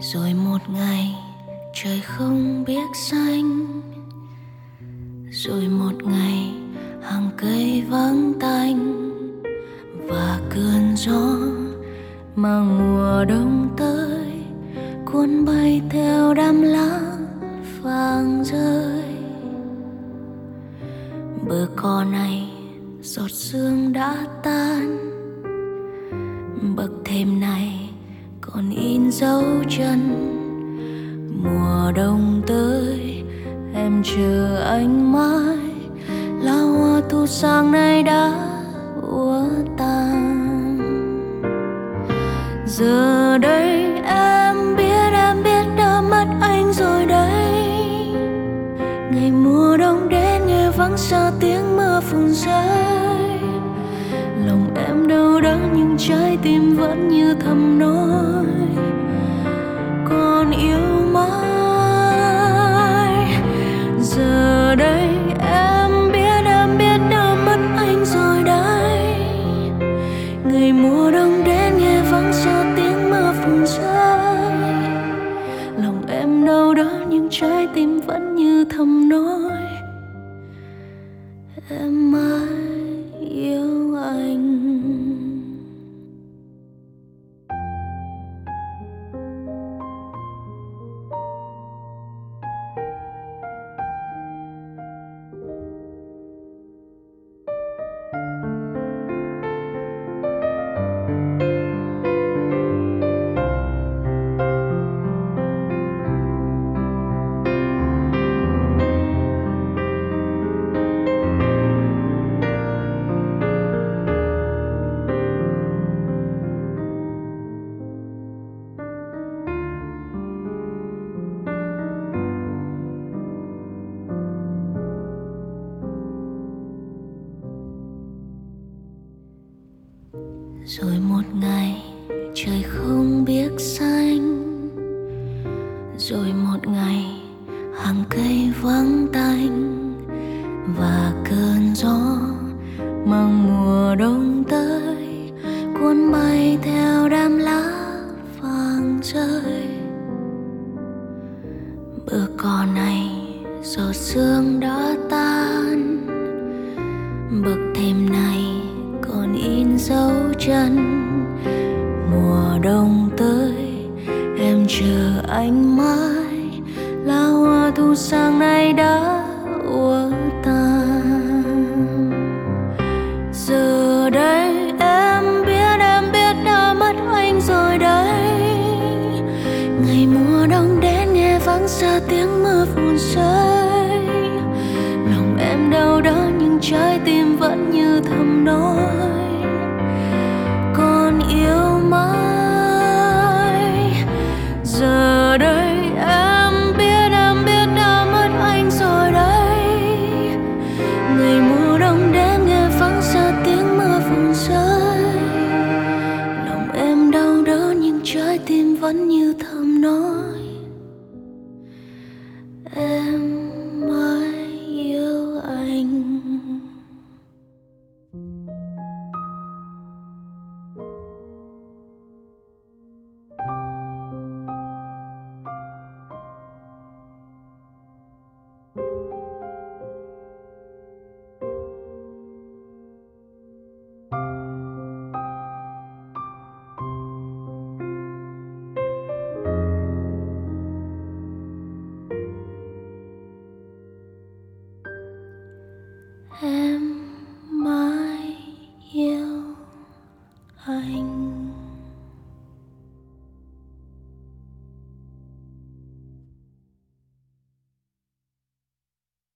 Rồi một ngày trời không biết xanh, rồi một ngày hàng cây vắng tanh, và cơn gió mang mùa đông tới cuốn bay theo đám lá vàng rơi. Bờ cỏ này giọt sương đã tan, bậc thềm này còn in dấu chân. Mùa đông tới em chờ anh mãi, lá hoa thu sang nay đã úa tàn. Giờ đây em biết đã mất anh rồi đấy. Ngày mùa đông đến nghe vắng xa tiếng mưa phùn rơi. Lòng em đau đớn nhưng trái tim vẫn như thầm nói còn yêu mãi. Giờ đây em biết đã mất anh rồi đấy. Ngày mùa đông đến nghe vắng xa tiếng mưa phùn rơi. Lòng em đau đớn nhưng trái tim vẫn như thầm nói em mãi yêu anh. Rồi một ngày trời không biết xanh, rồi một ngày hàng cây vắng tanh, và cơn gió mang mùa đông tới cuốn bay theo đám lá vàng rơi. Bờ cỏ này giọt sương đã tan, bậc thềm này còn in dấu chân. Mùa đông tới em chờ anh mãi, lá hoa thu sang nay đã úa tàn. Giờ đây em biết đã mất anh rồi đấy. Ngày mùa đông đến nghe vắng xa tiếng mưa phùn rơi. Lòng em đau đớn nhưng trái tim vẫn như thầm nói còn yêu mãi. Giờ đây em biết đã mất anh rồi đấy. Ngày mùa đông đến nghe vắng xa tiếng mưa phùn rơi. Lòng em đau đớn nhưng trái tim vẫn như thầm nói